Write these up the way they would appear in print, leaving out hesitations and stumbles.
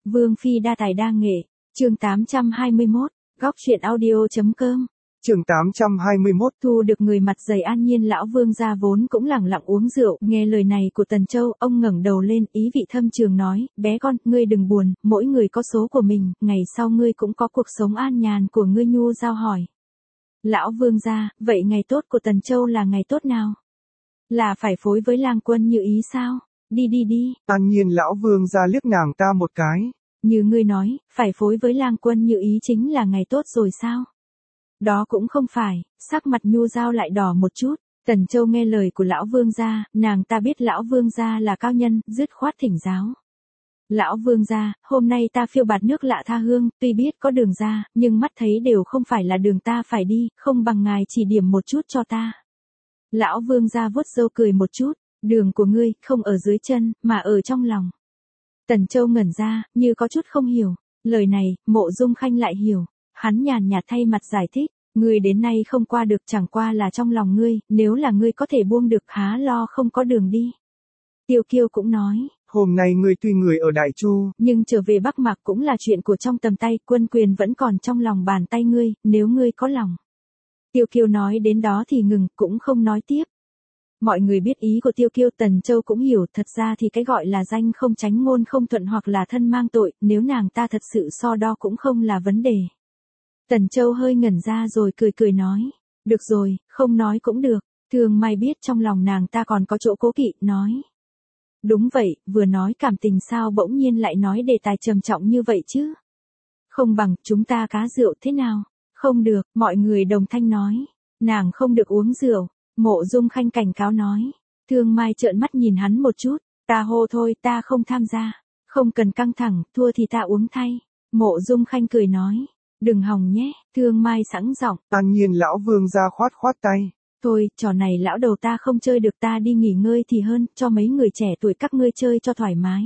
Vương Phi đa tài đa nghệ, chương 821, góc truyện audio.com. Chương 821. Thu được người mặt dày an nhiên lão Vương gia vốn cũng lẳng lặng uống rượu, nghe lời này của Tần Châu, ông ngẩng đầu lên, ý vị thâm trường nói, bé con, ngươi đừng buồn, mỗi người có số của mình, ngày sau ngươi cũng có cuộc sống an nhàn của ngươi. Nhu Giao hỏi. Lão Vương gia, vậy ngày tốt của Tần Châu là ngày tốt nào? Là phải phối với Lang Quân Như ý sao? Đi. An nhiên lão Vương gia liếc nàng ta một cái. Như ngươi nói, phải phối với Lang Quân Như ý chính là ngày tốt rồi sao? Đó cũng không phải, sắc mặt Nhu Giao lại đỏ một chút. Tần Châu nghe lời của lão Vương gia, nàng ta biết lão Vương gia là cao nhân, dứt khoát thỉnh giáo. Lão Vương gia, hôm nay ta phiêu bạt nước lạ tha hương, tuy biết có đường ra, nhưng mắt thấy đều không phải là đường ta phải đi, không bằng ngài chỉ điểm một chút cho ta. Lão Vương gia vuốt râu cười một chút, đường của ngươi không ở dưới chân, mà ở trong lòng. Tần Châu ngẩn ra, như có chút không hiểu. Lời này, Mộ Dung Khanh lại hiểu. Hắn nhàn nhạt thay mặt giải thích, ngươi đến nay không qua được chẳng qua là trong lòng ngươi, nếu là ngươi có thể buông được há lo không có đường đi. Tiêu Kiêu cũng nói, hôm nay ngươi tuy người ở Đại Chu, nhưng trở về Bắc Mạc cũng là chuyện của trong tầm tay, quân quyền vẫn còn trong lòng bàn tay ngươi, nếu ngươi có lòng. Tiêu Kiêu nói đến đó thì ngừng, cũng không nói tiếp. Mọi người biết ý của Tiêu Kiêu, Tần Châu cũng hiểu, thật ra thì cái gọi là danh không tránh ngôn không thuận hoặc là thân mang tội, nếu nàng ta thật sự so đo cũng không là vấn đề. Tần Châu hơi ngẩn ra rồi cười nói, được rồi, không nói cũng được. Thường Mai biết trong lòng nàng ta còn có chỗ cố kỵ, nói. Đúng vậy, vừa nói cảm tình sao bỗng nhiên lại nói đề tài trầm trọng như vậy chứ? Không bằng chúng ta cá rượu thế nào? Không được, mọi người đồng thanh nói. Nàng không được uống rượu. Mộ Dung Khanh cảnh cáo nói. Thương Mai trợn mắt nhìn hắn một chút. Ta hô thôi, ta không tham gia. Không cần căng thẳng, thua thì ta uống thay. Mộ Dung Khanh cười nói. Đừng hòng nhé, Thương Mai sẵn giọng. An nhiên lão Vương gia khoát tay. Thôi, trò này lão đầu ta không chơi được, ta đi nghỉ ngơi thì hơn, cho mấy người trẻ tuổi các ngươi chơi cho thoải mái.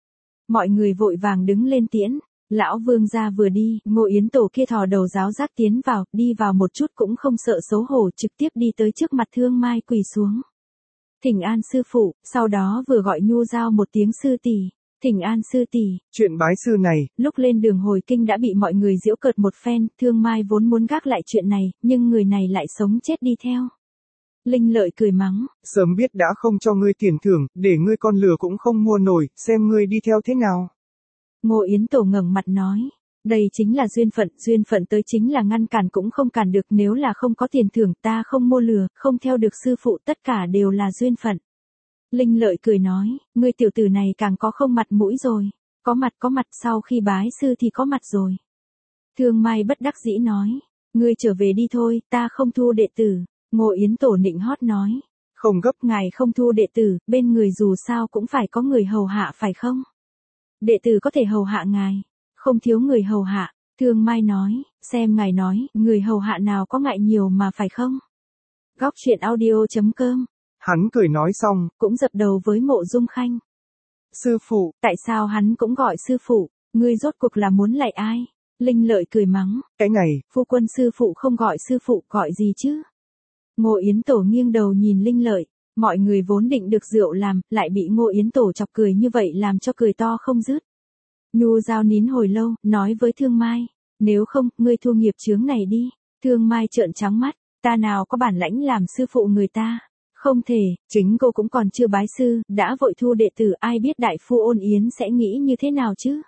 Mọi người vội vàng đứng lên tiễn. Lão Vương gia vừa đi, Ngô Yến Tổ kia thò đầu giáo giác tiến vào, đi vào một chút cũng không sợ xấu hổ, trực tiếp đi tới trước mặt Thương Mai quỳ xuống. Thỉnh an sư phụ, sau đó vừa gọi Nhu Giao một tiếng sư tỷ. Thỉnh an sư tỷ. Chuyện bái sư này, lúc lên đường hồi kinh đã bị mọi người giễu cợt một phen, Thương Mai vốn muốn gác lại chuyện này, nhưng người này lại sống chết đi theo. Linh Lợi cười mắng. Sớm biết đã không cho ngươi tiền thưởng, để ngươi con lừa cũng không mua nổi, xem ngươi đi theo thế nào. Ngô Yến Tổ ngẩng mặt nói. Đây chính là duyên phận tới chính là ngăn cản cũng không cản được, nếu là không có tiền thưởng ta không mua lừa, không theo được sư phụ, tất cả đều là duyên phận. Linh Lợi cười nói, ngươi tiểu tử này càng có không mặt mũi rồi. Có mặt, sau khi bái sư thì có mặt rồi. Thương Mai bất đắc dĩ nói, ngươi trở về đi thôi, ta không thu đệ tử. Ngô Yến Tổ nịnh hót nói, không gấp, ngài không thu đệ tử, bên người dù sao cũng phải có người hầu hạ phải không? Đệ tử có thể hầu hạ ngài, không thiếu người hầu hạ. Thương Mai nói, xem ngài nói, người hầu hạ nào có ngại nhiều mà phải không? Góc truyện audio.com. Hắn cười nói xong, cũng dập đầu với Mộ Dung Khanh. Sư phụ, tại sao hắn cũng gọi sư phụ, ngươi rốt cuộc là muốn lạy ai? Linh Lợi cười mắng, cái này, phu quân sư phụ không gọi sư phụ, gọi gì chứ? Ngô Yến Tổ nghiêng đầu nhìn Linh Lợi, mọi người vốn định được rượu làm, lại bị Ngô Yến Tổ chọc cười như vậy làm cho cười to không dứt. Nhu Giao nín hồi lâu, nói với Thương Mai, nếu không, ngươi thu nghiệp chướng này đi. Thương Mai trợn trắng mắt, ta nào có bản lãnh làm sư phụ người ta. Không thể, chính cô cũng còn chưa bái sư, đã vội thu đệ tử, ai biết đại phu Ôn Yến sẽ nghĩ như thế nào chứ?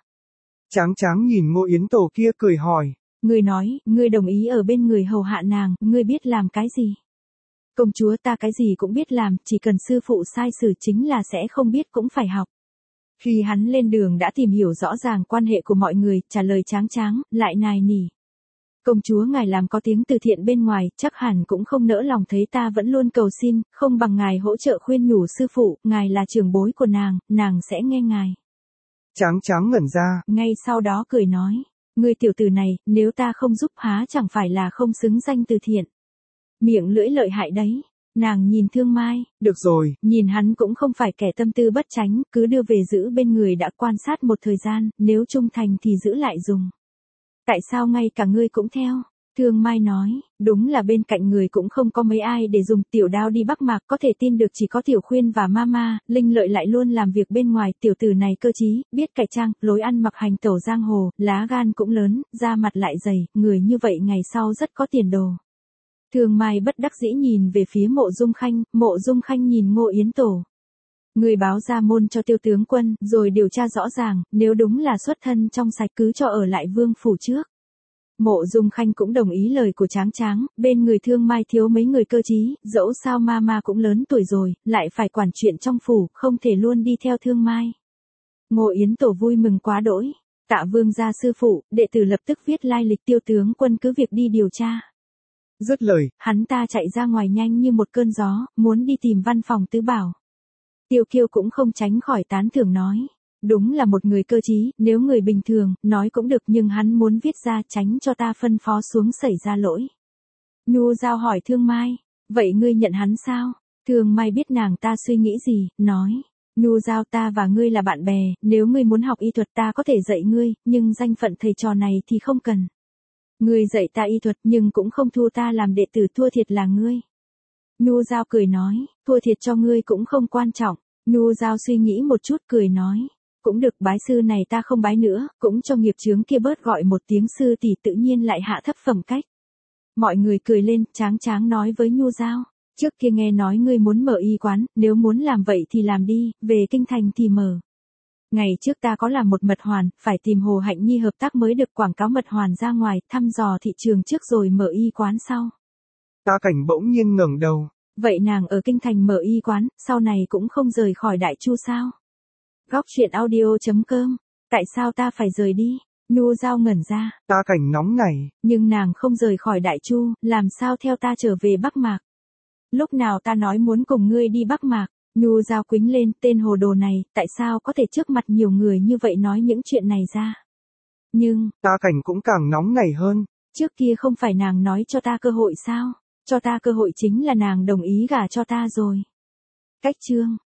Tráng nhìn Ngô Yến Tổ kia cười hỏi. Ngươi nói, ngươi đồng ý ở bên người hầu hạ nàng, ngươi biết làm cái gì? Công chúa ta cái gì cũng biết làm, chỉ cần sư phụ sai sử chính là sẽ không biết cũng phải học. Khi hắn lên đường đã tìm hiểu rõ ràng quan hệ của mọi người, trả lời tráng, lại nài nỉ. Công chúa ngài làm có tiếng từ thiện bên ngoài, chắc hẳn cũng không nỡ lòng thấy ta vẫn luôn cầu xin, không bằng ngài hỗ trợ khuyên nhủ sư phụ, ngài là trưởng bối của nàng sẽ nghe ngài. Tráng ngẩn ra. Ngay sau đó cười nói, ngươi tiểu tử này, nếu ta không giúp há chẳng phải là không xứng danh từ thiện. Miệng lưỡi lợi hại đấy. Nàng nhìn Thương Mai, được rồi, nhìn hắn cũng không phải kẻ tâm tư bất chánh, cứ đưa về giữ bên người đã quan sát một thời gian, nếu trung thành thì giữ lại dùng. Tại sao ngay cả ngươi cũng theo? Thương Mai nói, đúng là bên cạnh người cũng không có mấy ai để dùng Tiểu Đao đi Bắc Mạc, có thể tin được chỉ có Tiểu Khuyên và Mama, Linh Lợi lại luôn làm việc bên ngoài, tiểu tử này cơ trí, biết cải trang, lối ăn mặc hành tẩu giang hồ, lá gan cũng lớn, da mặt lại dày, người như vậy ngày sau rất có tiền đồ. Thương Mai bất đắc dĩ nhìn về phía Mộ Dung Khanh nhìn Ngô Yến Tổ. Người báo ra môn cho Tiêu tướng quân, rồi điều tra rõ ràng, nếu đúng là xuất thân trong sạch cứ cho ở lại vương phủ trước. Mộ Dung Khanh cũng đồng ý lời của Tráng Tráng, bên người Thương Mai thiếu mấy người cơ trí, dẫu sao Mama cũng lớn tuổi rồi, lại phải quản chuyện trong phủ, không thể luôn đi theo Thương Mai. Ngô Yến Tổ vui mừng quá đỗi, tạ vương gia sư phụ, đệ tử lập tức viết lai lịch Tiêu tướng quân cứ việc đi điều tra. Dứt lời, hắn ta chạy ra ngoài nhanh như một cơn gió, muốn đi tìm văn phòng tứ bảo. Tiêu Kiêu cũng không tránh khỏi tán thưởng nói. Đúng là một người cơ trí, nếu người bình thường, nói cũng được nhưng hắn muốn viết ra tránh cho ta phân phó xuống xảy ra lỗi. Nhu Giao hỏi Thương Mai, vậy ngươi nhận hắn sao? Thương Mai biết nàng ta suy nghĩ gì, nói. Nhu Giao ta và ngươi là bạn bè, nếu ngươi muốn học y thuật ta có thể dạy ngươi, nhưng danh phận thầy trò này thì không cần. Ngươi dạy ta y thuật nhưng cũng không thu ta làm đệ tử, thua thiệt là ngươi. Nhu Giao cười nói, thua thiệt cho ngươi cũng không quan trọng. Nhu Giao suy nghĩ một chút cười nói. Cũng được, bái sư này ta không bái nữa, cũng cho nghiệp chướng kia bớt gọi một tiếng sư thì tự nhiên lại hạ thấp phẩm cách. Mọi người cười lên, Tráng Tráng nói với Nhu Giao, trước kia nghe nói ngươi muốn mở y quán, nếu muốn làm vậy thì làm đi, về kinh thành thì mở. Ngày trước ta có làm một mật hoàn, phải tìm Hồ Hạnh Nhi hợp tác mới được quảng cáo mật hoàn ra ngoài, thăm dò thị trường trước rồi mở y quán sau. Ta Cảnh bỗng nhiên ngẩng đầu. Vậy nàng ở kinh thành mở y quán, sau này cũng không rời khỏi Đại Chu sao? Góc truyện audio.com. Tại sao ta phải rời đi? Nhu Giao ngẩn ra. Ta Cảnh nóng nảy. Nhưng nàng không rời khỏi Đại Chu, làm sao theo ta trở về Bắc Mạc? Lúc nào ta nói muốn cùng ngươi đi Bắc Mạc? Nhu Giao quýnh lên, tên hồ đồ này, tại sao có thể trước mặt nhiều người như vậy nói những chuyện này ra? Nhưng, Ta Cảnh cũng càng nóng nảy hơn. Trước kia không phải nàng nói cho ta cơ hội sao? Cho ta cơ hội chính là nàng đồng ý gả cho ta rồi. Cách chương